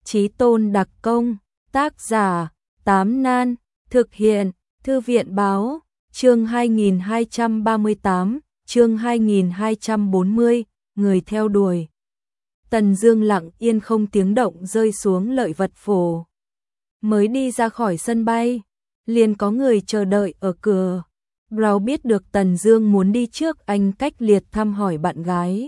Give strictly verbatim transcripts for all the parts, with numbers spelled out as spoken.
Chí Tôn đặc công, tác giả, Tám Nan, thực hiện, Thư viện báo, chương hai nghìn hai trăm ba mươi tám, chương hai nghìn hai trăm bốn mươi, người theo đuổi. Tần Dương lặng yên không tiếng động rơi xuống lợi vật phổ. Mới đi ra khỏi sân bay, liền có người chờ đợi ở cửa. Brown biết được Tần Dương muốn đi trước anh cách liệt thăm hỏi bạn gái.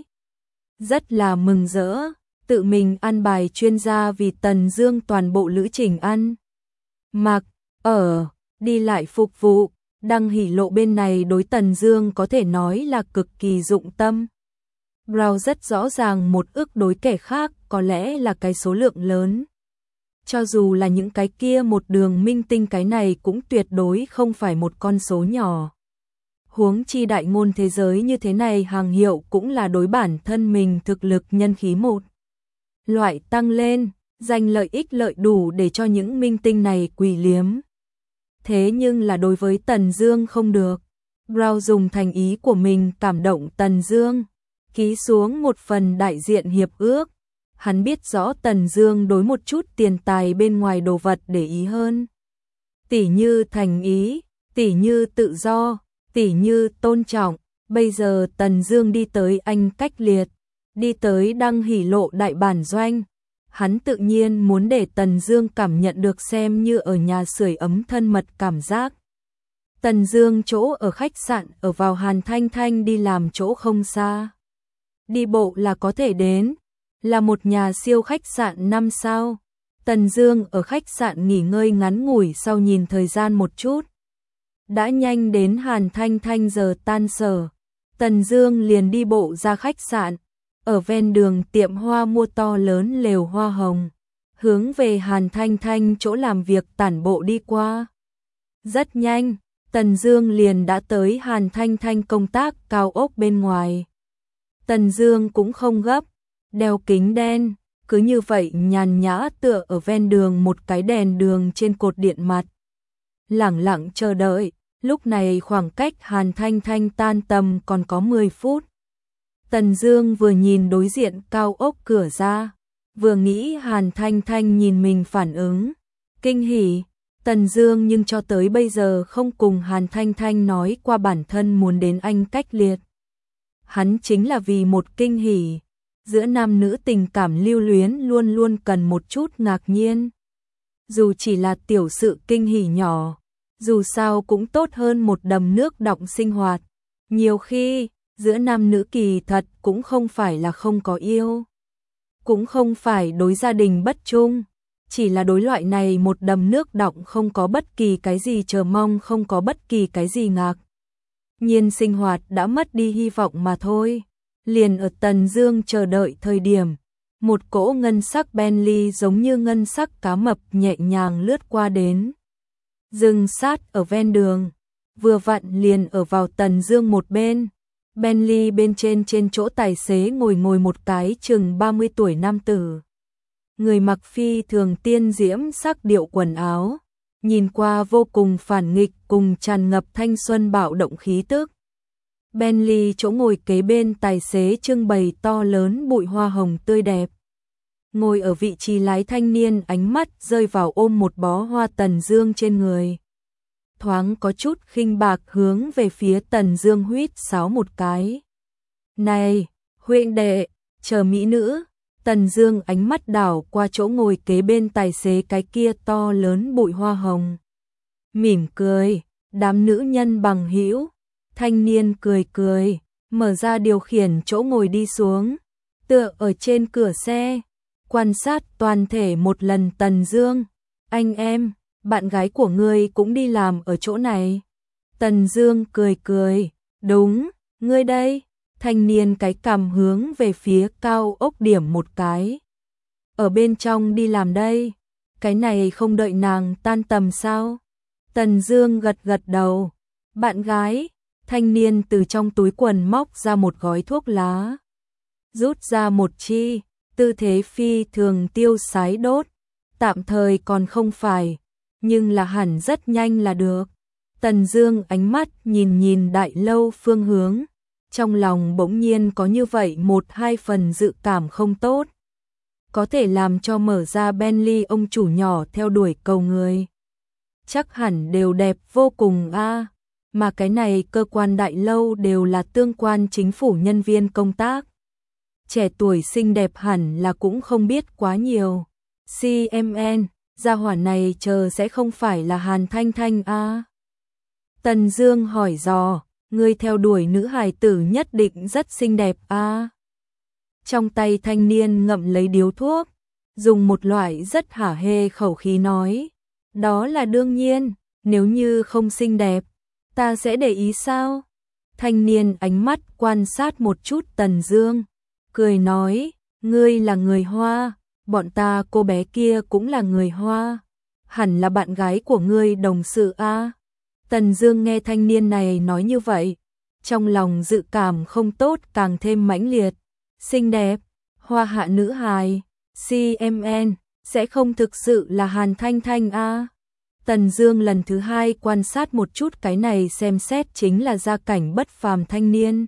Rất là mừng rỡ, tự mình ăn bài chuyên gia vì Tần Dương toàn bộ lữ trình ăn. Mặc, ở, đi lại phục vụ, Đăng Hỷ Lộ bên này đối Tần Dương có thể nói là cực kỳ dụng tâm. Brown rất rõ ràng một ước đối kẻ khác có lẽ là cái số lượng lớn. Cho dù là những cái kia một đường minh tinh cái này cũng tuyệt đối không phải một con số nhỏ. Huống chi đại ngôn thế giới như thế này hàng hiệu cũng là đối bản thân mình thực lực nhân khí một loại tăng lên, giành lợi ích lợi đủ để cho những minh tinh này quỳ liếm. Thế nhưng là đối với Tần Dương không được. Brown dùng thành ý của mình cảm động Tần Dương, ký xuống một phần đại diện hiệp ước. Hắn biết rõ Tần Dương đối một chút tiền tài bên ngoài đồ vật để ý hơn. Tỉ như thành ý, tỉ như tự do, tỉ như tôn trọng. Bây giờ Tần Dương đi tới anh cách liệt, đi tới Đăng Hỷ Lộ đại bản doanh. Hắn tự nhiên muốn để Tần Dương cảm nhận được xem như ở nhà sưởi ấm thân mật cảm giác. Tần Dương chỗ ở khách sạn ở vào Hàn Thanh Thanh đi làm chỗ không xa. Đi bộ là có thể đến, là một nhà siêu khách sạn năm sao. Tần Dương ở khách sạn nghỉ ngơi ngắn ngủi sau nhìn thời gian một chút. Đã nhanh đến Hàn Thanh Thanh giờ tan sở. Tần Dương liền đi bộ ra khách sạn, ở ven đường tiệm hoa mua to lớn lều hoa hồng, hướng về Hàn Thanh Thanh chỗ làm việc tản bộ đi qua. Rất nhanh, Tần Dương liền đã tới Hàn Thanh Thanh công tác cao ốc bên ngoài. Tần Dương cũng không gấp, đeo kính đen, cứ như vậy nhàn nhã tựa ở ven đường một cái đèn đường trên cột điện mặt. Lẳng lặng chờ đợi, lúc này khoảng cách Hàn Thanh Thanh tan tầm còn có mười phút. Tần Dương vừa nhìn đối diện cao ốc cửa ra, vừa nghĩ Hàn Thanh Thanh nhìn mình phản ứng, kinh hỉ. Tần Dương nhưng cho tới bây giờ không cùng Hàn Thanh Thanh nói qua bản thân muốn đến anh cách liệt. Hắn chính là vì một kinh hỉ. Giữa nam nữ tình cảm lưu luyến luôn luôn cần một chút ngạc nhiên. Dù chỉ là tiểu sự kinh hỉ nhỏ, dù sao cũng tốt hơn một đầm nước đọng sinh hoạt. Nhiều khi, giữa nam nữ kỳ thật cũng không phải là không có yêu, cũng không phải đối gia đình bất trung, chỉ là đối loại này một đầm nước đọng không có bất kỳ cái gì chờ mong, không có bất kỳ cái gì ngạc nhiên sinh hoạt đã mất đi hy vọng mà thôi. Liền ở Tần Dương chờ đợi thời điểm, một cỗ ngân sắc Bentley giống như ngân sắc cá mập nhẹ nhàng lướt qua đến, dừng sát ở ven đường, vừa vặn liền ở vào Tần Dương một bên. Bentley bên trên trên chỗ tài xế ngồi ngồi một cái chừng ba mươi tuổi nam tử. Người mặc phi thường tiên diễm sắc điệu quần áo, nhìn qua vô cùng phản nghịch cùng tràn ngập thanh xuân bạo động khí tức. Bentley chỗ ngồi kế bên tài xế trưng bày to lớn bụi hoa hồng tươi đẹp. Ngồi ở vị trí lái thanh niên ánh mắt rơi vào ôm một bó hoa Tần Dương trên người. Thoáng có chút khinh bạc hướng về phía Tần Dương huýt sáo một cái. Này, huynh đệ, chờ mỹ nữ. Tần Dương ánh mắt đảo qua chỗ ngồi kế bên tài xế cái kia to lớn bụi hoa hồng. Mỉm cười, đám nữ nhân bằng hữu. Thanh niên cười cười, mở ra điều khiển chỗ ngồi đi xuống, tựa ở trên cửa xe, quan sát toàn thể một lần Tần Dương. Anh em, bạn gái của ngươi cũng đi làm ở chỗ này. Tần Dương cười cười, đúng, ngươi đây. Thanh niên cái cằm hướng về phía cao ốc điểm một cái. Ở bên trong đi làm đây, cái này không đợi nàng tan tầm sao? Tần Dương gật gật đầu, bạn gái. Thanh niên từ trong túi quần móc ra một gói thuốc lá, rút ra một chi, tư thế phi thường tiêu sái đốt. Tạm thời còn không phải, nhưng là hẳn rất nhanh là được. Tần Dương ánh mắt nhìn nhìn đại lâu phương hướng, trong lòng bỗng nhiên có như vậy một hai phần dự cảm không tốt. có thể làm cho mở ra Bentley ông chủ nhỏ theo đuổi cầu người. Chắc hẳn đều đẹp vô cùng a, mà cái này cơ quan đại lâu đều là tương quan chính phủ nhân viên công tác. Trẻ tuổi xinh đẹp hẳn là cũng không biết quá nhiều. xê em en, gia hỏa này chờ sẽ không phải là Hàn Thanh Thanh a. Tần Dương hỏi dò, ngươi theo đuổi nữ hài tử nhất định rất xinh đẹp a. Trong tay thanh niên ngậm lấy điếu thuốc, dùng một loại rất hả hê khẩu khí nói, đó là đương nhiên, nếu như không xinh đẹp, ta sẽ để ý sao? Thanh niên ánh mắt quan sát một chút Tần Dương, cười nói, ngươi là người Hoa, bọn ta cô bé kia cũng là người Hoa, hẳn là bạn gái của ngươi đồng sự a. Tần Dương nghe thanh niên này nói như vậy, trong lòng dự cảm không tốt càng thêm mãnh liệt. Xinh đẹp, Hoa hạ nữ hài, xê em en, sẽ không thực sự là Hàn Thanh Thanh a. Tần Dương lần thứ hai quan sát một chút cái này xem xét chính là gia cảnh bất phàm thanh niên.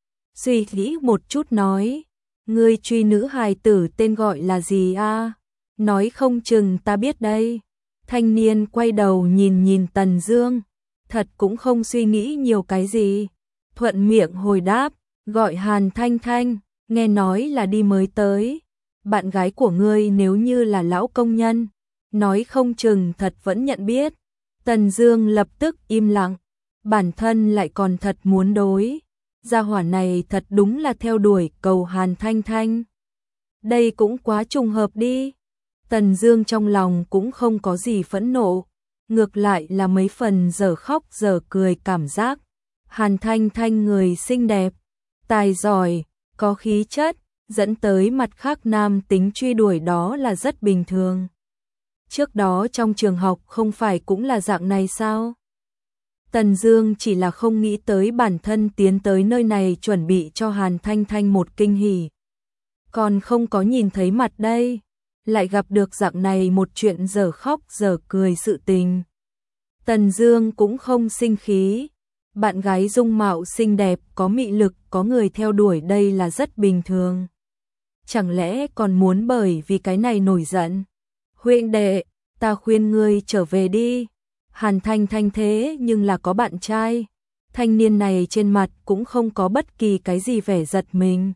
Suy nghĩ một chút nói, ngươi truy nữ hài tử tên gọi là gì a? Nói không chừng ta biết đây. Thanh niên quay đầu nhìn nhìn Tần Dương, thật cũng không suy nghĩ nhiều cái gì. Thuận miệng hồi đáp, gọi Hàn Thanh Thanh, nghe nói là đi mới tới. Bạn gái của ngươi nếu như là lão công nhân, nói không chừng thật vẫn nhận biết. Tần Dương lập tức im lặng, bản thân lại còn thật muốn đối. Gia hỏa này thật đúng là theo đuổi cầu Hàn Thanh Thanh. Đây cũng quá trùng hợp đi. Tần Dương trong lòng cũng không có gì phẫn nộ, ngược lại là mấy phần dở khóc dở cười cảm giác. Hàn Thanh Thanh người xinh đẹp, tài giỏi, có khí chất, dẫn tới mặt khác nam tính truy đuổi đó là rất bình thường. Trước đó trong trường học không phải cũng là dạng này sao? Tần Dương chỉ là không nghĩ tới bản thân tiến tới nơi này chuẩn bị cho Hàn Thanh Thanh một kinh hỉ. Còn không có nhìn thấy mặt đây, lại gặp được dạng này một chuyện dở khóc dở cười sự tình. Tần Dương cũng không sinh khí, bạn gái dung mạo xinh đẹp, có mị lực, có người theo đuổi đây là rất bình thường. Chẳng lẽ còn muốn bởi vì cái này nổi giận? Huynh đệ, ta khuyên ngươi trở về đi. Hàn Thanh Thanh thế nhưng là có bạn trai. Thanh niên này trên mặt cũng không có bất kỳ cái gì vẻ giật mình.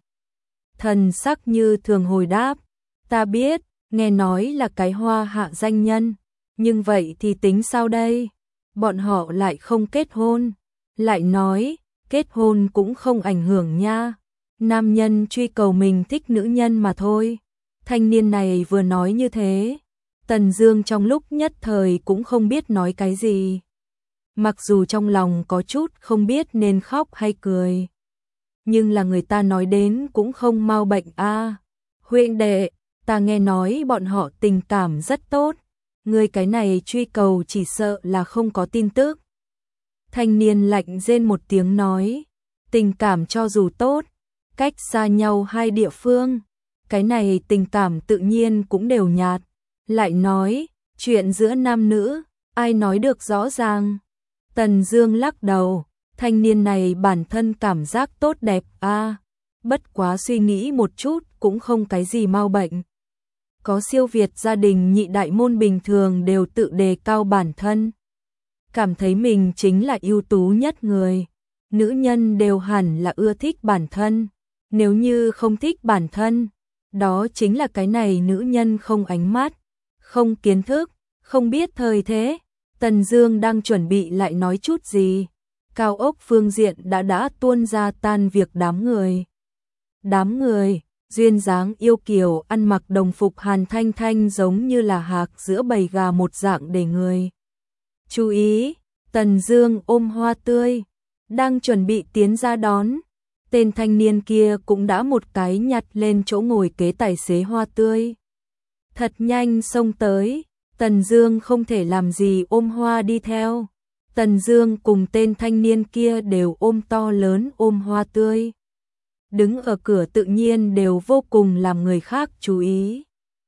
Thần sắc như thường hồi đáp, ta biết, nghe nói là cái Hoa hạ danh nhân, nhưng vậy thì tính sao đây? Bọn họ lại không kết hôn. Lại nói, kết hôn cũng không ảnh hưởng nha. Nam nhân truy cầu mình thích nữ nhân mà thôi. Thanh niên này vừa nói như thế, Tần Dương trong lúc nhất thời cũng không biết nói cái gì. Mặc dù trong lòng có chút không biết nên khóc hay cười, nhưng là người ta nói đến cũng không mau bệnh a. À. Huynh đệ, ta nghe nói bọn họ tình cảm rất tốt, ngươi cái này truy cầu chỉ sợ là không có tin tức. Thanh niên lạnh rên một tiếng nói, tình cảm cho dù tốt, cách xa nhau hai địa phương, cái này tình cảm tự nhiên cũng đều nhạt. Lại nói, chuyện giữa nam nữ, ai nói được rõ ràng. Tần Dương lắc đầu, thanh niên này bản thân cảm giác tốt đẹp a, à, bất quá suy nghĩ một chút cũng không cái gì mau bệnh. Có siêu việt gia đình nhị đại môn bình thường đều tự đề cao bản thân, cảm thấy mình chính là ưu tú nhất người. Nữ nhân đều hẳn là ưa thích bản thân, nếu như không thích bản thân, đó chính là cái này nữ nhân không ánh mắt, không kiến thức, không biết thời thế. Tần Dương đang chuẩn bị lại nói chút gì, cao ốc phương diện đã đã tuôn ra tan việc đám người. Đám người, duyên dáng yêu kiều ăn mặc đồng phục Hàn Thanh Thanh giống như là hạc giữa bầy gà một dạng để người chú ý. Tần Dương ôm hoa tươi, đang chuẩn bị tiến ra đón. Tên thanh niên kia cũng đã một cái nhặt lên chỗ ngồi kế tài xế hoa tươi, thật nhanh xông tới. Tần Dương không thể làm gì ôm hoa đi theo. Tần Dương cùng tên thanh niên kia đều ôm to lớn ôm hoa tươi, đứng ở cửa tự nhiên đều vô cùng làm người khác chú ý.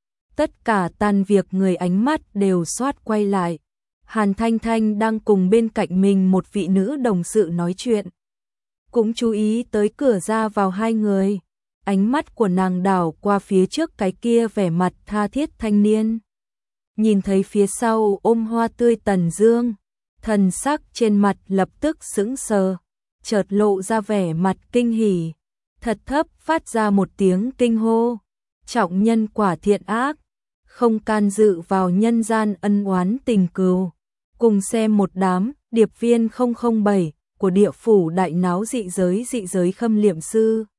Tất cả tan việc người ánh mắt đều xoát quay lại. Hàn Thanh Thanh đang cùng bên cạnh mình một vị nữ đồng sự nói chuyện, cũng chú ý tới cửa ra vào hai người. ánh mắt của nàng đảo qua phía trước cái kia vẻ mặt tha thiết thanh niên. Nhìn thấy phía sau ôm hoa tươi Tần Dương, thần sắc trên mặt lập tức sững sờ, chợt lộ ra vẻ mặt kinh hỉ, thật thấp phát ra một tiếng kinh hô, trọng nhân quả thiện ác, không can dự vào nhân gian ân oán tình cừu. Cùng xem một đám điệp viên không không bảy của địa phủ đại náo dị giới dị giới khâm liệm sư.